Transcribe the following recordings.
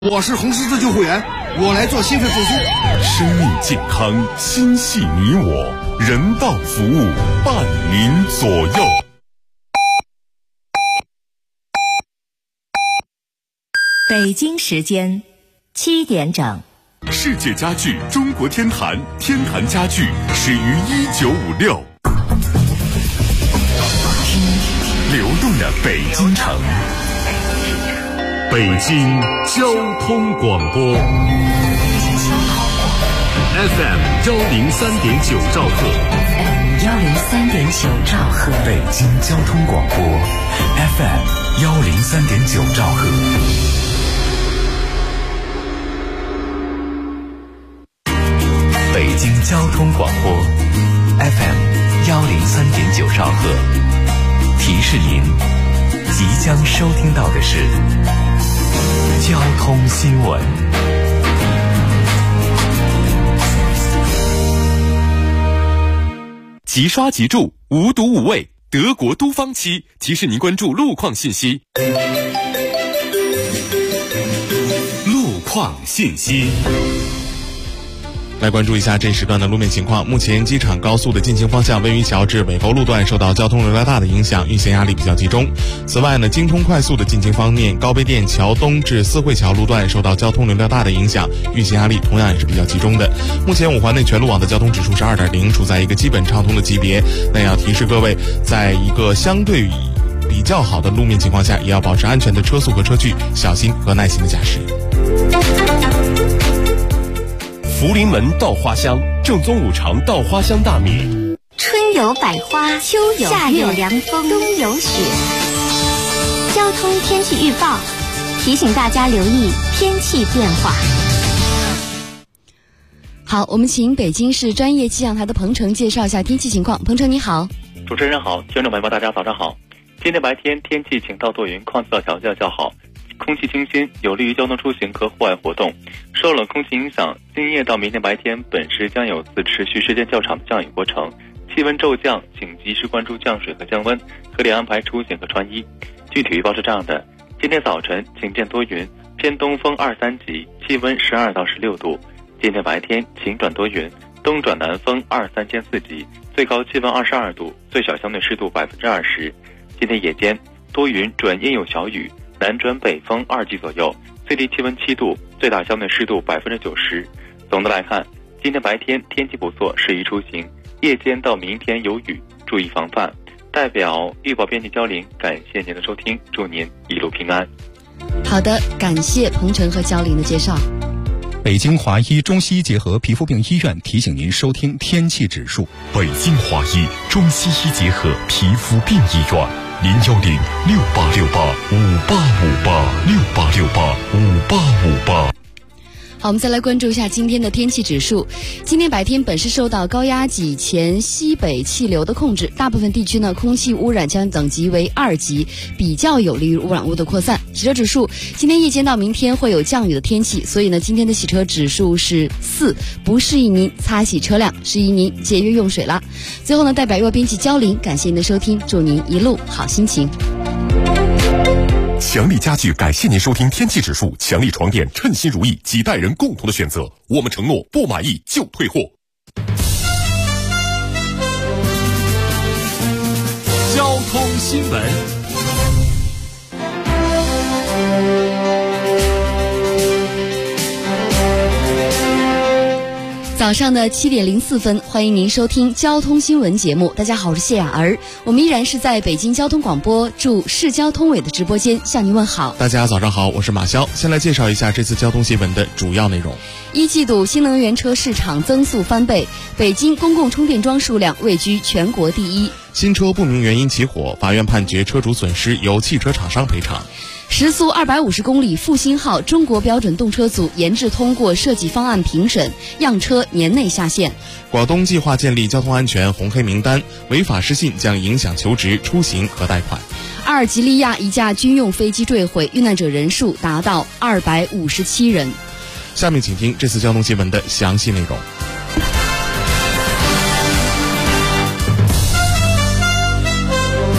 我是红十字救护员，我来做心肺复苏。 生命健康，心系你我，人道服务，伴您左右。 北京时间7点整。 世界家具中国天坛，天坛家具始于1956。流动的北京城，北京交通广播 FM 103.9兆赫 103.9兆赫， 北京交通广播 FM 103.9兆赫。北京交通广播 FM 103.9兆赫，提示您即将收听到的是交通新闻。即刷即注，无毒无畏，德国都方漆提示您关注路况信息。路况信息。来关注一下这时段的路面情况。目前机场高速的进京方向位于桥至北沟路段受到交通流量大的影响，运行压力比较集中。此外呢，京通快速的进京方面，高碑店桥东至四惠桥路段受到交通流量大的影响，运行压力同样也是比较集中的。目前五环内全路网的交通指数是 2.0， 处在一个基本畅通的级别。那要提示各位，在一个相对比较好的路面情况下，也要保持安全的车速和车距，小心和耐心的驾驶。福临门稻花香，正宗五常稻花香大米。 春有百花，秋有夏有凉风，冬有雪。交通天气预报提醒大家留意天气变化。 好，我们请北京市专业气象台的彭程介绍一下天气情况。彭程你好。 主持人好，听众朋友们大家早上好。今天白天天气晴到多云，况次条件较好，空气清新，有利于交通出行和户外活动。受冷空气影响，今夜到明天白天本市将有次持续时间较长的降雨过程，气温骤降，请及时关注降水和降温，合理安排出行和穿衣。具体预报是这样的：今天早晨晴间多云，偏东风2-3级，气温12到16度；今天白天晴转多云，东转南风2-3兼4级，最高气温22度，最小相对湿度20%。今天夜间多云转阴有小雨，南转北风2级左右，最低气温7度，最大相对湿度90%。总的来看，今天白天天气不错，适宜出行；夜间到明天有雨，注意防范。代表预报编辑焦玲，感谢您的收听，祝您一路平安。 好的，感谢彭程和焦玲的介绍。 北京华医中西医结合皮肤病医院提醒您收听天气指数。 北京华医中西医结合皮肤病医院，0106868585858，68685858。 好，我们再来关注一下今天的天气指数。今天白天本市受到高压脊前西北气流的控制，大部分地区呢空气污染将等级为2级，比较有利于污染物的扩散。洗车指数，今天夜间到明天会有降雨的天气，所以呢今天的洗车指数是4，不适宜您擦洗车辆，适宜您节约用水了。最后呢，代表预报编辑焦玲，感谢您的收听，祝您一路好心情。 强力家具感谢您收听天气指数，强力床垫称心如意，几代人共同的选择，我们承诺不满意就退货。交通新闻。 早上的7点04分，欢迎您收听交通新闻节目。大家好，我是谢雅儿，我们依然是在北京交通广播驻市交通委的直播间向您问好。 大家早上好，我是马潇。先来介绍一下这次交通新闻的主要内容。 一季度新能源车市场增速翻倍，北京公共充电桩数量位居全国第一。 新车不明原因起火，法院判决车主损失由汽车厂商赔偿。 时速250公里复兴号中国标准动车组研制通过设计方案评审，样车年内下线。 广东计划建立交通安全红黑名单，违法失信将影响求职、出行和贷款。 阿尔及利亚一架军用飞机坠毁，遇难者人数达到257人。 下面请听这次交通新闻的详细内容。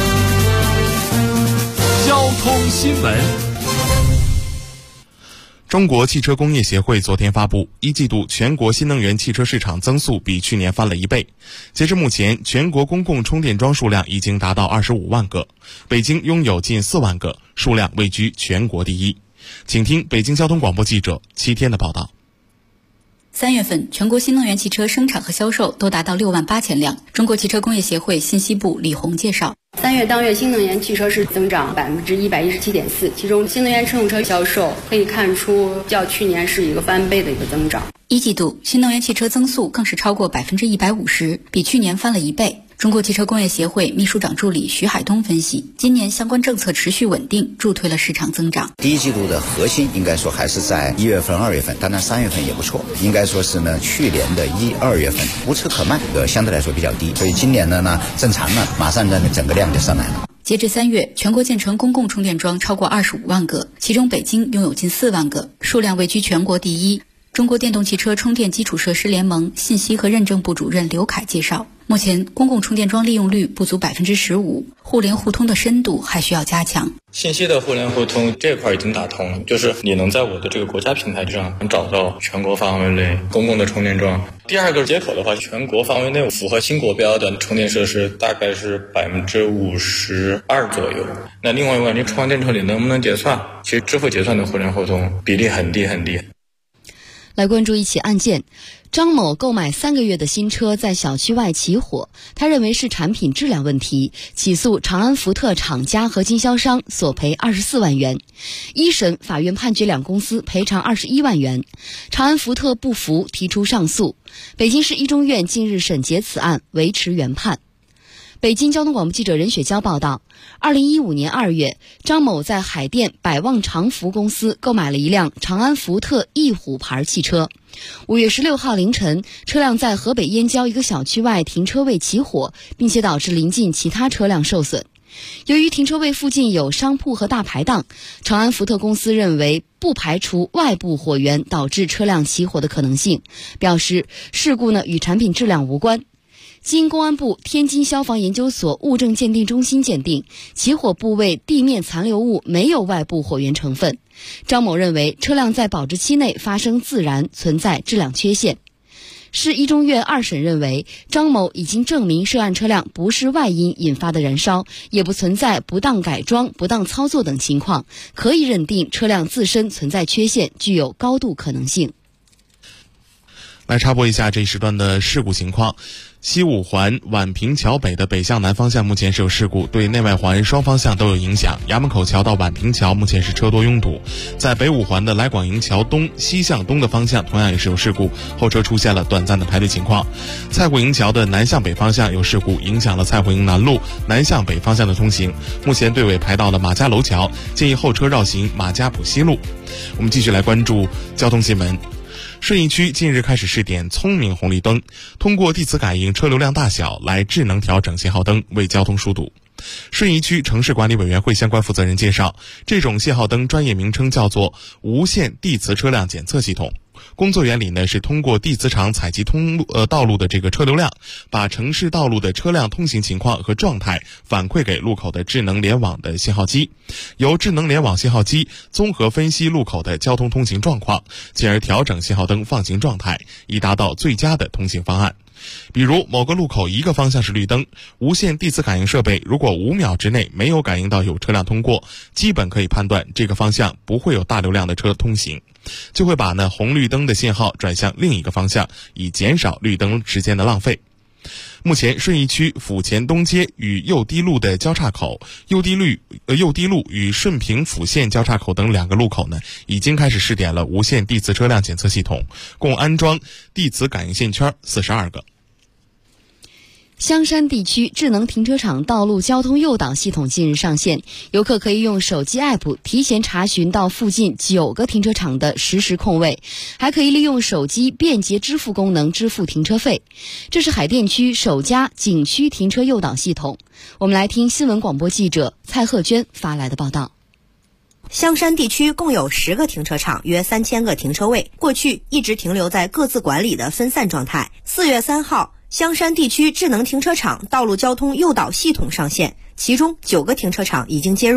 交通新闻。 中国汽车工业协会昨天发布，一季度全国新能源汽车市场增速比去年翻了1倍。截至目前，全国公共充电桩数量已经达到25万个，北京拥有近4万个，数量位居全国第一。请听北京交通广播记者7天的报道。 3月份，全国新能源汽车生产和销售都达到6万8千辆。中国汽车工业协会信息部李红介绍 ，3月当月新能源汽车是增长117.4%，其中新能源乘用车销售可以看出较去年是一个翻倍的一个增长。 一季度新能源汽车增速更是超过150%，比去年翻了1倍。中国汽车工业协会秘书长助理徐海东分析，今年相关政策持续稳定，助推了市场增长。 第一季度的核心应该说还是在1月份、2月份，当然3月份也不错。应该说是呢，去年的1、2月份无车可卖，相对来说比较低，所以今年呢正常了，马上呢整个量就上来了。 截至3月，全国建成公共充电桩超过25万个，其中北京拥有近4万个，数量位居全国第一。中国电动汽车充电基础设施联盟信息和认证部主任刘凯介绍，目前公共充电桩利用率不足15%，互联互通的深度还需要加强。 信息的互联互通这块已经打通了，就是你能在我的这个国家平台上找到全国范围内公共的充电桩。第二个接口的话，全国范围内符合新国标的充电设施大概是52%左右。那另外一个，你充完电车里能不能结算？其实支付结算的互联互通比例很低很低。 来关注一起案件，张某购买3个月的新车在小区外起火，他认为是产品质量问题，起诉长安福特厂家和经销商，索赔24万元。一审法院判决两公司赔偿21万元，长安福特不服，提出上诉。北京市一中院近日审结此案，维持原判。北京交通广播记者任雪娇报道，2015年2月，张某在海淀百旺长福公司购买了一辆长安福特翼虎牌汽车。5月16号凌晨，车辆在河北燕郊一个小区外停车位起火，并且导致邻近其他车辆受损。由于停车位附近有商铺和大排档，长安福特公司认为不排除外部火源导致车辆起火的可能性，表示事故与产品质量无关。经公安部天津消防研究所物证鉴定中心鉴定，起火部位地面残留物没有外部火源成分。张某认为车辆在保质期内发生自燃，存在质量缺陷。市一中院2审认为，张某已经证明涉案车辆不是外因引发的燃烧，也不存在不当改装、不当操作等情况，可以认定车辆自身存在缺陷，具有高度可能性。 来插播一下这一时段的事故情况。西五环宛平桥北的北向南方向目前是有事故，对内外环双方向都有影响。衙门口桥到宛平桥目前是车多拥堵。在北五环的来广营桥东西向东的方向同样也是有事故，后车出现了短暂的排队情况。蔡胡营桥的南向北方向有事故，影响了蔡胡营南路南向北方向的通行，目前队尾排到了马家楼桥，建议后车绕行马家堡西路。我们继续来关注交通新闻。顺义区近日开始试点聪明红绿灯，通过地磁感应车流量大小来智能调整信号灯，为交通疏堵。顺义区城市管理委员会相关负责人介绍，这种信号灯专业名称叫做无线地磁车辆检测系统。工作原理呢是通过地磁场采集道路的这个车流量，把城市道路的车辆通行情况和状态反馈给路口的智能联网的信号机，由智能联网信号机综合分析路口的交通通行状况，进而调整信号灯放行状态，以达到最佳的通行方案。比如某个路口一个方向是绿灯，无线地磁感应设备如果5秒之内没有感应到有车辆通过，基本可以判断这个方向不会有大流量的车通行，就会把红绿灯的信号转向另一个方向，以减少绿灯时间的浪费。目前顺义区府前东街与右堤路的交叉口、右堤路与顺平府县交叉口等2个路口呢，已经开始试点了无线地磁车辆检测系统，共安装地磁感应线圈42个。 香山地区智能停车场道路交通诱导系统近日上线，游客可以用手机 app 提前查询到附近9个停车场的实时空位，还可以利用手机便捷支付功能支付停车费。这是海淀区首家景区停车诱导系统。我们来听新闻广播记者蔡鹤娟发来的报道。 香山地区共有10个停车场，约3000个停车位，过去一直停留在各自管理的分散状态。4月3号，香山地区智能停车场道路交通诱导系统上线，其中9个停车场已经接入，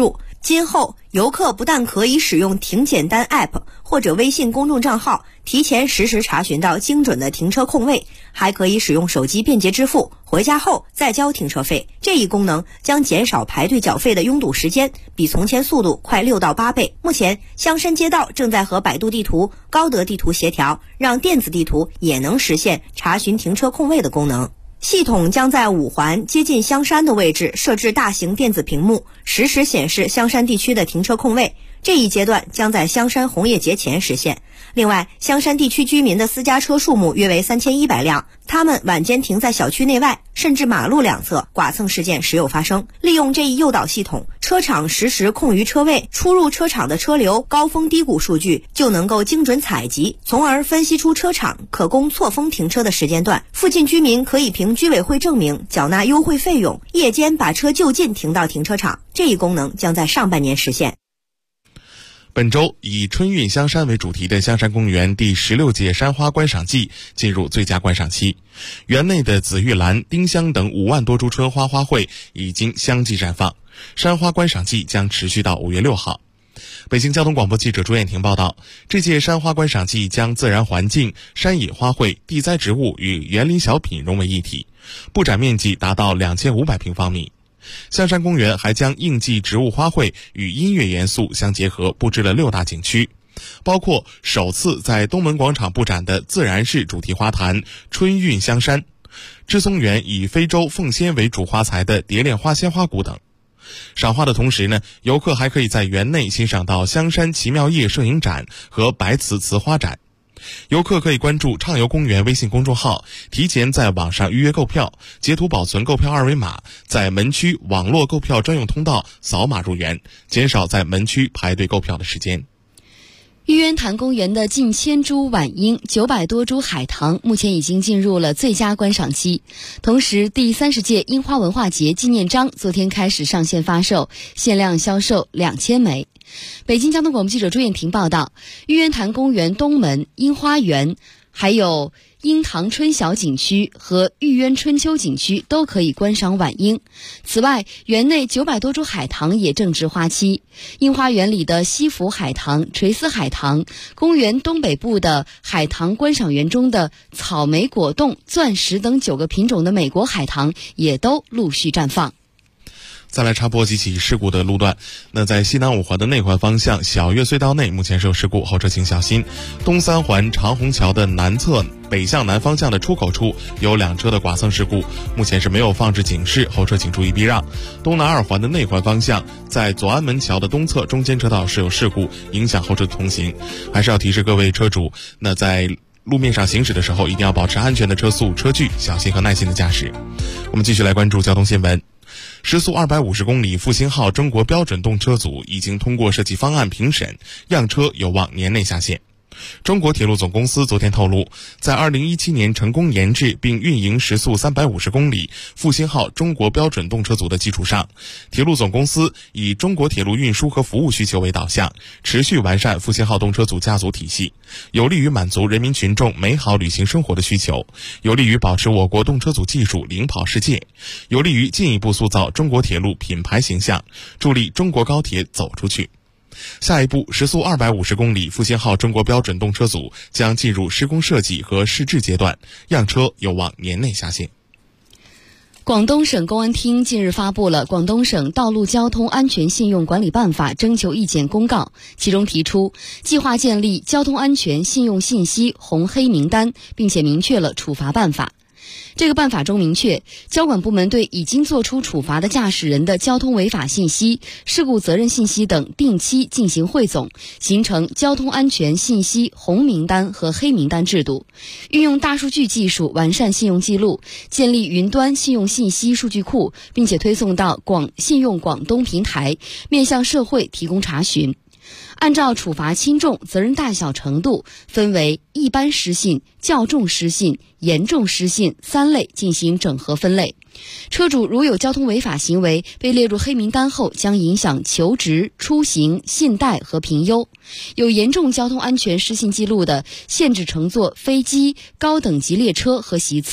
今后游客不但可以使用停检单 App 或者微信公众账号提前实时查询到精准的停车空位，还可以使用手机便捷支付，回家后再交停车费。这一功能将减少排队缴费的拥堵时间，比从前速度快6到8倍。目前香山街道正在和百度地图、高德地图协调，让电子地图也能实现查询停车空位的功能。系统将在5环接近香山的位置设置大型电子屏幕，实时显示香山地区的停车空位。这一阶段将在香山红叶节前实现。另外，香山地区居民的私家车数目约为3100辆，他们晚间停在小区内外，甚至马路两侧，剐蹭事件时有发生。利用这一诱导系统，车场实时空余车位、出入车场的车流、高峰低谷数据就能够精准采集，从而分析出车场可供错峰停车的时间段。附近居民可以凭居委会证明缴纳优惠费用，夜间把车就近停到停车场。这一功能将在上半年实现。 本周以春韵香山为主题的香山公园第16届山花观赏季进入最佳观赏期，园内的紫玉兰、丁香等5万多株春花花卉已经相继绽放，山花观赏季将持续到5月6号。北京交通广播记者朱艳婷报道，这届山花观赏季将自然环境、山野花卉、地栽植物与园林小品融为一体，布展面积达到2500平方米。香山公园还将应季植物花卉与音乐元素相结合，布置了6大景区，包括首次在东门广场布展的自然式主题花坛春韵香山，知松园以非洲凤仙为主花材的蝶恋花鲜花谷等。赏花的同时呢，游客还可以在园内欣赏到香山奇妙叶摄影展和白瓷瓷花展。游客可以关注畅游公园微信公众号，提前在网上预约购票，截图保存购票二维码，在门区网络购票专用通道扫码入园，减少在门区排队购票的时间。 玉渊潭公园的近1000株晚樱、900多株海棠目前已经进入了最佳观赏期。同时，第30届樱花文化节纪念章昨天开始上线发售，限量销售2000枚。北京交通广播记者朱艳婷报道，玉渊潭公园东门、樱花园还有樱塘春晓景区和玉渊春秋景区都可以观赏晚樱。此外，园内900多株海棠也正值花期。樱花园里的西府海棠、垂丝海棠，公园东北部的海棠观赏园中的草莓果冻、钻石等9个品种的美国海棠也都陆续绽放。 再来插播几起事故的路段。那在西南5环的内环方向小月隧道内目前是有事故，后车请小心。东3环长虹桥的南侧北向南方向的出口处有2车的剐蹭事故，目前是没有放置警示，后车请注意避让。东南2环的内环方向在左安门桥的东侧中间车道是有事故，影响后车的通行，还是要提示各位车主，那在路面上行驶的时候一定要保持安全的车速车距，小心和耐心的驾驶。我们继续来关注交通新闻。时速250公里复兴号中国标准动车组已经通过设计方案评审，样车有望年内下线。中国铁路总公司昨天透露，在2017年成功研制并运营时速350公里复兴号中国标准动车组的基础上，铁路总公司以中国铁路运输和服务需求为导向，持续完善复兴号动车组家族体系，有利于满足人民群众美好旅行生活的需求，有利于保持我国动车组技术领跑世界，有利于进一步塑造中国铁路品牌形象，助力中国高铁走出去。下一步，时速250公里复兴号中国标准动车组将进入施工设计和试制阶段，样车有望年内下线。 广东省公安厅近日发布了《广东省道路交通安全信用管理办法》征求意见公告，其中提出计划建立交通安全信用信息红黑名单，并且明确了处罚办法。这个办法中明确，交管部门对已经作出处罚的驾驶人的交通违法信息、事故责任信息等定期进行汇总，形成交通安全信息红名单和黑名单制度，运用大数据技术完善信用记录，建立云端信用信息数据库，并且推送到信用广东平台，面向社会提供查询。按照处罚轻重、责任大小程度，分为一般失信、较重失信、严重失信3类进行整合分类。车主如有交通违法行为被列入黑名单后，将影响求职、出行、信贷和评优。有严重交通安全失信记录的，限制乘坐飞机、高等级列车和席次。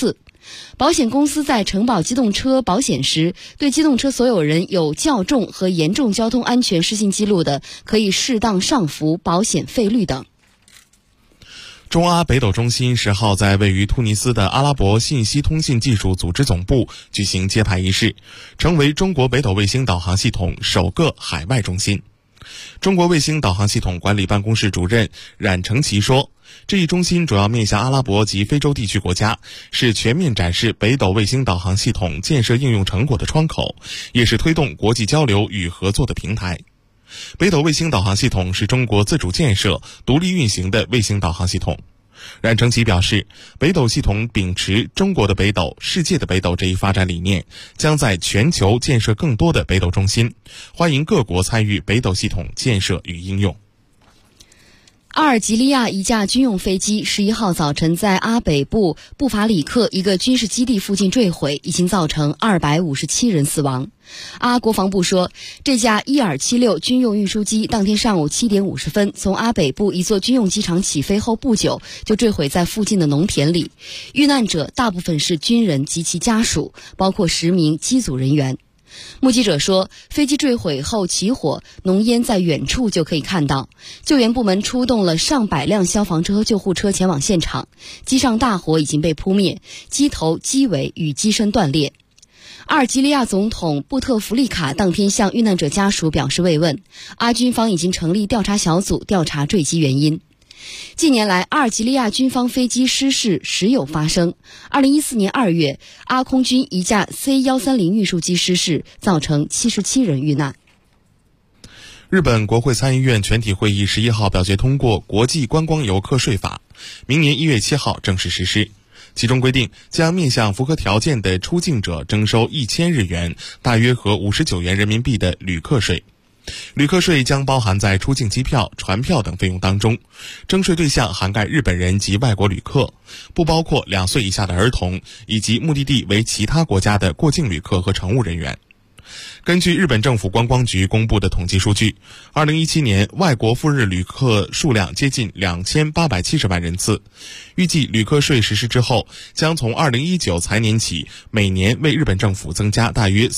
保险公司在承保机动车保险时，对机动车所有人有较重和严重交通安全失信记录的，可以适当上浮保险费率等。 中阿北斗中心10号在位于突尼斯的阿拉伯信息通信技术组织总部举行揭牌仪式，成为中国北斗卫星导航系统首个海外中心。中国卫星导航系统管理办公室主任冉成奇说，这一中心主要面向阿拉伯及非洲地区国家，是全面展示北斗卫星导航系统建设应用成果的窗口，也是推动国际交流与合作的平台。北斗卫星导航系统是中国自主建设、独立运行的卫星导航系统。冉成奇表示，北斗系统秉持中国的北斗、世界的北斗这一发展理念，将在全球建设更多的北斗中心，欢迎各国参与北斗系统建设与应用。 阿尔及利亚一架军用飞机11号早晨在阿北部布法里克一个军事基地附近坠毁，已经造成257人死亡。阿国防部说，这架伊尔76军用运输机当天上午7点50分从阿北部一座军用机场起飞后不久就坠毁在附近的农田里，遇难者大部分是军人及其家属，包括10名机组人员。目击者说，飞机坠毁后起火，浓烟在远处就可以看到。救援部门出动了上百辆消防车和救护车前往现场，机上大火已经被扑灭，机头、机尾与机身断裂。阿尔及利亚总统布特弗利卡当天向遇难者家属表示慰问，阿军方已经成立调查小组调查坠机原因。近年来，阿尔及利亚军方飞机失事时有发生。2014年2月，阿空军一架 C-130运输机失事，造成77人遇难。 日本国会参议院全体会议11号表决通过国际观光游客税法，明年1月7号正式实施。其中规定，将面向符合条件的出境者征收1000日元，大约合59元人民币的旅客税。旅客税将包含在出境机票、船票等费用当中，征税对象涵盖日本人及外国旅客，不包括2岁以下的儿童以及目的地为其他国家的过境旅客和乘务人员。根据日本政府观光局公布的统计数据，2017年外国赴日旅客数量接近2870万人次。预计旅客税实施之后，将从2019财年起，每年为日本政府增加大约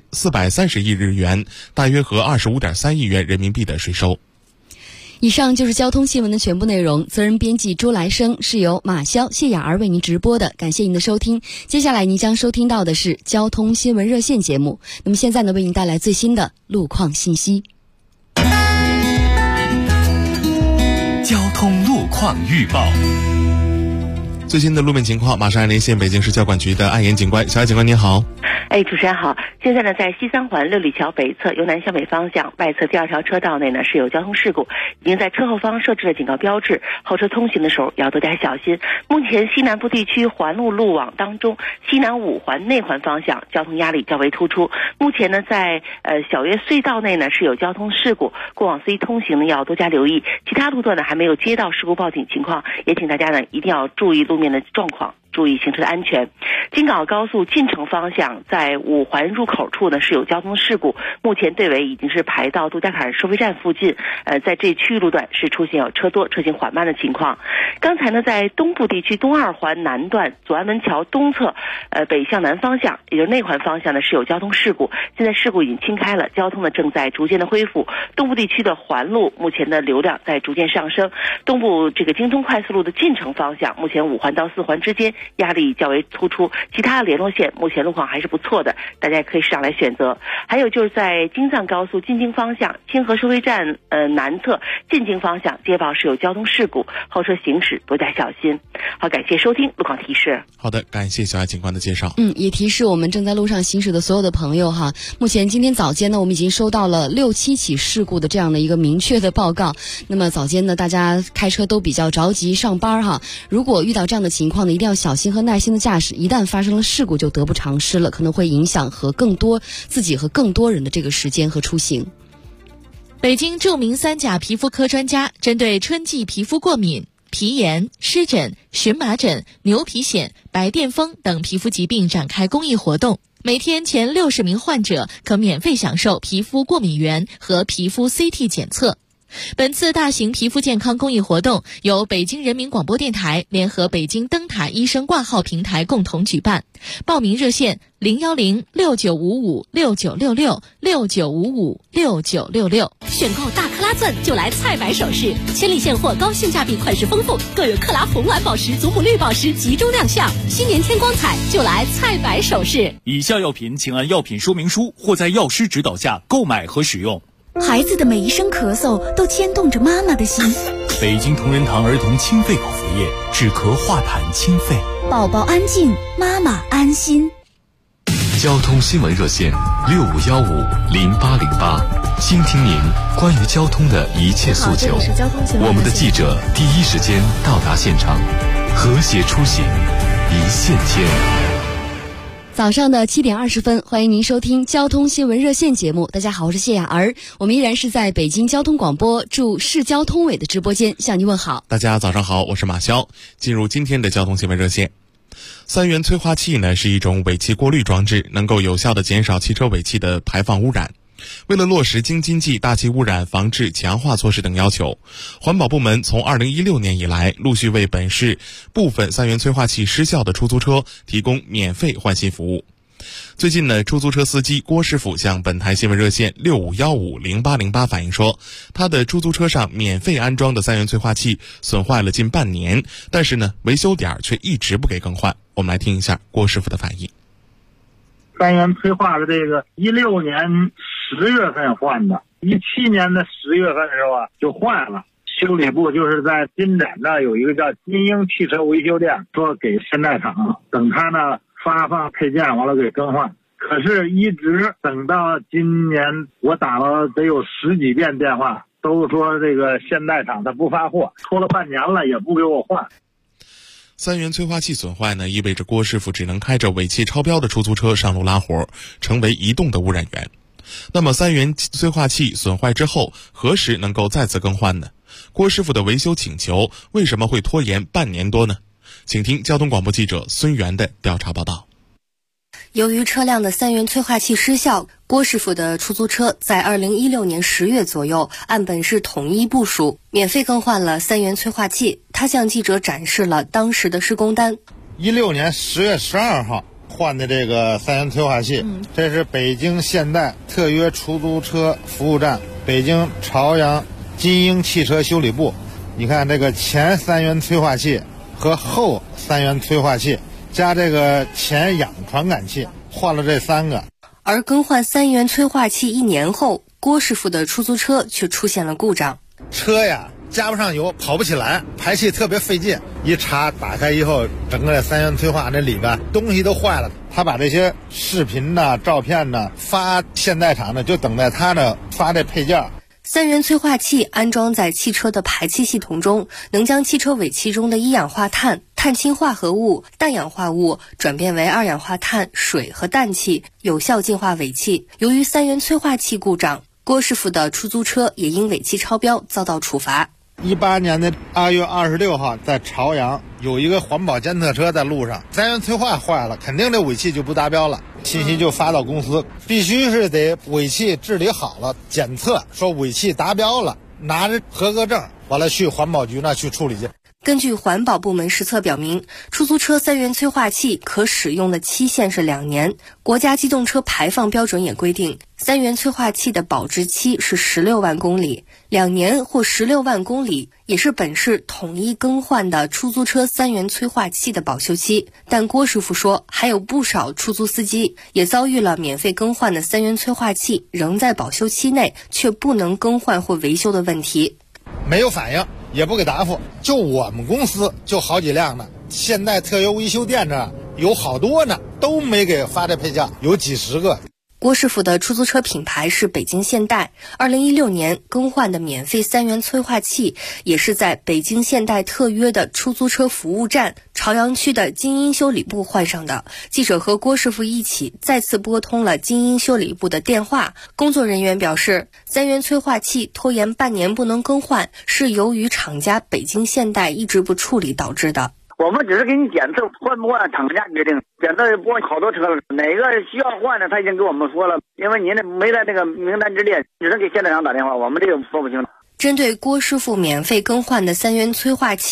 430亿日元，大约合25.3亿元人民币的税收。 以上就是交通新闻的全部内容，责任编辑朱来生，是由马潇、谢雅儿为您直播的，感谢您的收听。接下来您将收听到的是交通新闻热线节目，那么现在呢，为您带来最新的路况信息。 交通路况预报。 最新的路面情况，马上连线北京市交管局的安岩警官。小艾警官您好。 主持人好。现在呢，在西三环六里桥北侧由南向北方向外侧第2条车道内呢是有交通事故，已经在车后方设置了警告标志，后车通行的时候要多加小心。目前西南部地区环路路网当中，西南5环内环方向交通压力较为突出。目前呢，在小月隧道内呢是有交通事故，过往司机通行呢要多加留意。其他路段呢还没有接到事故报警情况，也请大家呢一定要注意路面的状况，注意行车的安全。京港澳高速进城方向在5环入口处呢是有交通事故，目前队尾已经是排到杜家坎收费站附近，在这区域路段是出现有车多车行缓慢的情况。刚才呢，在东部地区东2环南段左安门桥东侧北向南方向，也就是内环方向呢是有交通事故，现在事故已经清开了，交通呢正在逐渐的恢复。东部地区的环路目前的流量在逐渐上升，东部这个京通快速路的进城方向目前5环到4环之间压力较为突出，其他的联络线目前路况还是不错的，大家可以适当来选择。还有就是在京藏高速进京方向清河收费站南侧进京方向接报是有交通事故，后车行驶多加小心。好，感谢收听路况提示。 好的，感谢小艾警官的介绍。 也提示我们正在路上行驶的所有的朋友哈，目前今天早间呢，我们已经收到了6-7起事故的这样的一个明确的报告。那么早间呢，大家开车都比较着急上班哈，如果遇到这样的情况呢，一定要小心和耐心的驾驶，一旦发生了事故就得不偿失了，可能会影响自己和更多人的这个时间和出行。 北京著名3甲皮肤科专家针对春季皮肤过敏、皮炎、湿疹、荨麻疹、牛皮癣、白癜风等皮肤疾病展开公益活动，每天前60名患者可免费享受皮肤过敏原和皮肤 CT 检测。本次大型皮肤健康公益活动由北京人民广播电台联合北京灯台卡医生挂号平台共同举办。报名热线0106955696669556966。 选购大克拉钻就来菜百首饰，千里现货，高性价比，款式丰富，更有克拉红蓝宝石、祖母绿宝石集中亮相。新年添光彩，就来菜百首饰。 以下药品请按药品说明书或在药师指导下购买和使用。 孩子的每一声咳嗽都牵动着妈妈的心。 北京同仁堂儿童清肺口服液，止咳化痰清肺。 宝宝安静，妈妈安心。 交通新闻热线65150808，倾听您关于交通的一切诉求。我们的记者第一时间到达现场，和谐出行，一线牵。 早上的7点20分，欢迎您收听交通新闻热线节目。大家好，我是谢雅儿，我们依然是在北京交通广播驻市交通委的直播间向您问好。 大家早上好，我是马潇。进入今天的交通新闻热线。三元催化器呢是一种尾气过滤装置，能够有效地减少汽车尾气的排放污染。为了落实京津冀大气污染防治强化措施等要求，环保部门从2016年以来，陆续为本市部分三元催化器失效的出租车提供免费换新服务。最近呢，出租车司机郭师傅向本台新闻热线65150808反映说，他的出租车上免费安装的三元催化器损坏了近半年，但是呢，维修点却一直不给更换。我们来听一下郭师傅的反应。 三元催化的这个16年10月份换的，17年的10月份的时候就坏了。修理部就是在金展那有一个叫金鹰汽车维修店，说给现代厂等他呢发放配件完了给更换，可是一直等到今年，我打了得有10几遍电话，都说这个现代厂他不发货，拖了半年了也不给我换。 三元催化器损坏呢，意味着郭师傅只能开着尾气超标的出租车上路拉活，成为移动的污染源。那么三元催化器损坏之后，何时能够再次更换呢？郭师傅的维修请求为什么会拖延半年多呢？请听交通广播记者孙源的调查报道。 由于车辆的三元催化器失效，郭师傅的出租车在2016年10月左右按本市统一部署免费更换了三元催化器。他向记者展示了当时的施工单。 16年10月12号换的这个三元催化器，这是北京现代特约出租车服务站北京朝阳金鹰汽车修理部。你看这个前三元催化器和后三元催化器加这个前氧传感器，换了这3个。 而更换三元催化器1年后，郭师傅的出租车却出现了故障。 车呀加不上油，跑不起来，排气特别费劲。一插打开以后，整个三元催化那里边东西都坏了。他把这些视频呐、照片呐发现代厂呢，就等待他呢发这配件。 三元催化器安装在汽车的排气系统中，能将汽车尾气中的一氧化碳、碳氢化合物、氮氧化物转变为二氧化碳、水和氮气，有效净化尾气。由于三元催化器故障，郭师傅的出租车也因尾气超标遭到处罚。 18年的2月26号，在朝阳有一个环保监测车在路上，三元催化坏了，肯定这尾气就不达标了，信息就发到公司，必须是得尾气治理好了，检测说尾气达标了，拿着合格证完了去环保局那去处理去。 根据环保部门实测表明，出租车三元催化器可使用的期限是2年。国家机动车排放标准也规定，三元催化器的保质期是16万公里，2年或16万公里也是本市统一更换的出租车三元催化器的保修期。但郭师傅说，还有不少出租司机也遭遇了免费更换的三元催化器仍在保修期内却不能更换或维修的问题。 没有反应，也不给答复，就我们公司就好几辆呢，现代特约维修店这有好多呢，都没给发这配件，有几十个。 郭师傅的出租车品牌是北京现代，2016年更换的免费三元催化器也是在北京现代特约的出租车服务站朝阳区的金鹰修理部换上的。记者和郭师傅一起再次拨通了金鹰修理部的电话，工作人员表示，三元催化器拖延半年不能更换，是由于厂家北京现代一直不处理导致的。 我们只是给你检测换不换，厂家决定。检测播好多车了，哪个需要换的他已经给我们说了，因为您这没在这个名单之列，只能给现代厂打电话，我们这个说不清。 针对郭师傅免费更换的三元催化器，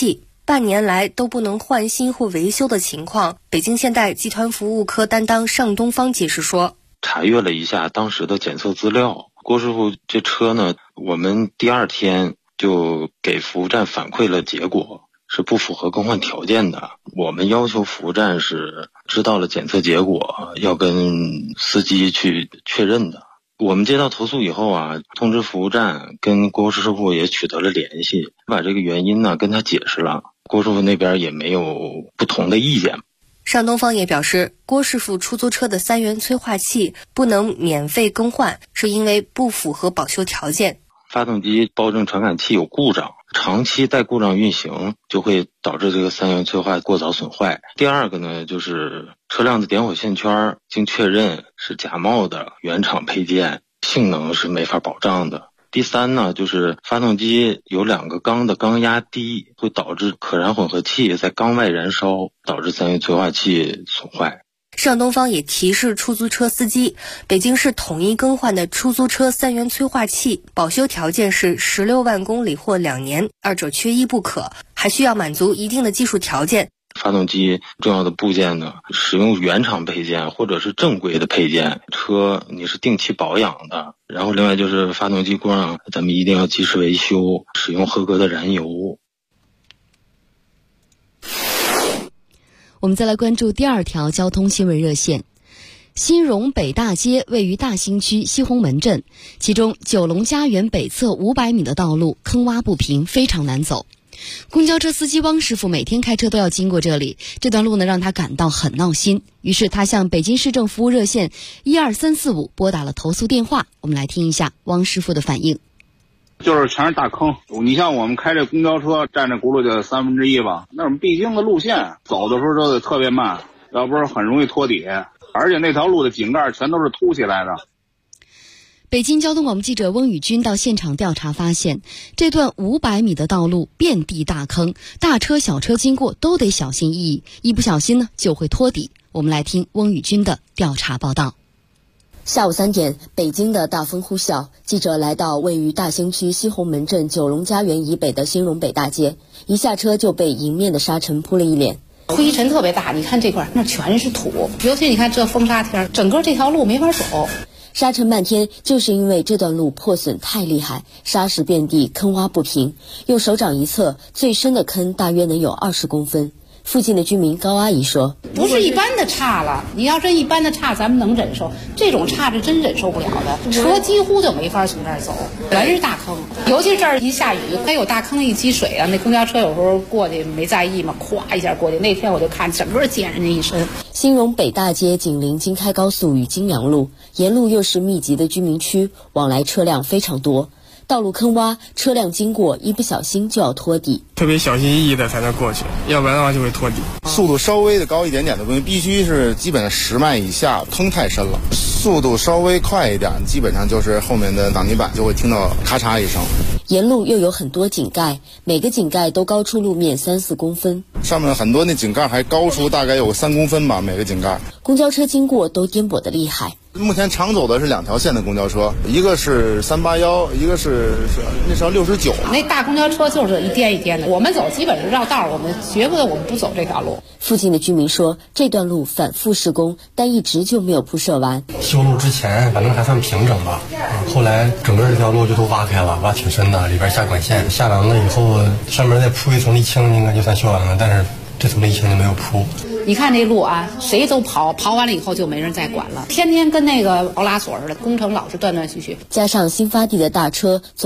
半年来都不能换新或维修的情况，北京现代集团服务科担当尚东方解释说， 查阅了一下当时的检测资料，郭师傅这车呢，我们第2天就给服务站反馈了结果，是不符合更换条件的。我们要求服务站是知道了检测结果要跟司机去确认的。我们接到投诉以后啊，通知服务站跟郭师傅也取得了联系，把这个原因呢跟他解释了，郭师傅那边也没有不同的意见。 尚东方也表示，郭师傅出租车的3元催化器不能免费更换，是因为不符合保修条件。 发动机保证传感器有故障，长期带故障运行就会导致这个3元催化过早损坏。第二个呢，就是车辆的点火线圈经确认是假冒的原厂配件，性能是没法保障的。第三呢，就是发动机有2个缸的缸压低，会导致可燃混合气在缸外燃烧，导致3元催化器损坏。 尚东方也提示出租车司机，北京市统一更换的出租车3元催化器保修条件是16万公里或2年，二者缺一不可，还需要满足一定的技术条件。 发动机重要的部件呢，使用原厂配件或者是正规的配件，车你是定期保养的。然后另外就是发动机故障，咱们一定要及时维修，使用合格的燃油。 我们再来关注第2条交通新闻热线。新荣北大街位于大兴区西红门镇，其中九龙家园北侧500米的道路坑洼不平，非常难走。公交车司机汪师傅每天开车都要经过这里，这段路呢让他感到很闹心，于是他向北京市政服务热线12345拨打了投诉电话。我们来听一下汪师傅的反应。 就是全是大坑，你像我们开这公交车占这轱辘就1/3吧，那我们必经的路线，走的时候都得特别慢，要不是很容易拖底，而且那条路的井盖全都是凸起来的。 北京交通广播记者翁宇军到现场调查发现，这段500米的道路遍地大坑，大车小车经过都得小心翼翼，一不小心呢就会拖底。我们来听翁宇军的调查报道。 下午3点，北京的大风呼啸，记者来到位于大兴区西红门镇九龙家园以北的新荣北大街，一下车就被迎面的沙尘扑了一脸。 灰尘特别大，你看这块那全是土，尤其你看这风沙天，整个这条路没法走。 沙尘漫天，就是因为这段路破损太厉害，沙石遍地，坑洼不平。用手掌一测，最深的坑大约能有20公分。附近的居民高阿姨说， 不是一般的差了，你要真一般的差咱们能忍受，这种差是真忍受不了的，车几乎就没法从这儿走，全是大坑，尤其是这儿一下雨，它有大坑一积水啊，那公交车有时候过去没在意嘛，咵一下过去，那天我就看整个溅人家一身。 新荣北大街紧邻京开高速与金阳路，沿路又是密集的居民区，往来车辆非常多。道路坑洼，车辆经过一不小心就要拖底， 特别小心翼翼的才能过去，要不然的话就会拖底。 速度稍微的高一点点的东西，必须是基本上10迈以下，坑太深了。速度稍微快一点，基本上就是后面的挡泥板就会听到咔嚓一声。 沿路又有很多井盖，每个井盖都高出路面3-4公分， 上面很多那井盖还高出大概有3公分吧，每个井盖。 公交车经过都颠簸得厉害。 目前常走的是2条线的公交车，一个是381，一个是那时候69。 那大公交车就是一颠一颠的，我们走基本是绕道，我们绝不不走这条路。 附近的居民说，这段路反复施工，但一直就没有铺设完。 修路之前反正还算平整吧，后来整个这条路就都挖开了，挖挺深的，里边下管线，下完了以后上面再铺一层沥青，应该就算修完了，但是这层沥青就没有铺。 你看这路啊，谁都刨完了以后就没人再管了，天天跟那个刨拉索似的，工程老是断断续续。 加上新发地的大车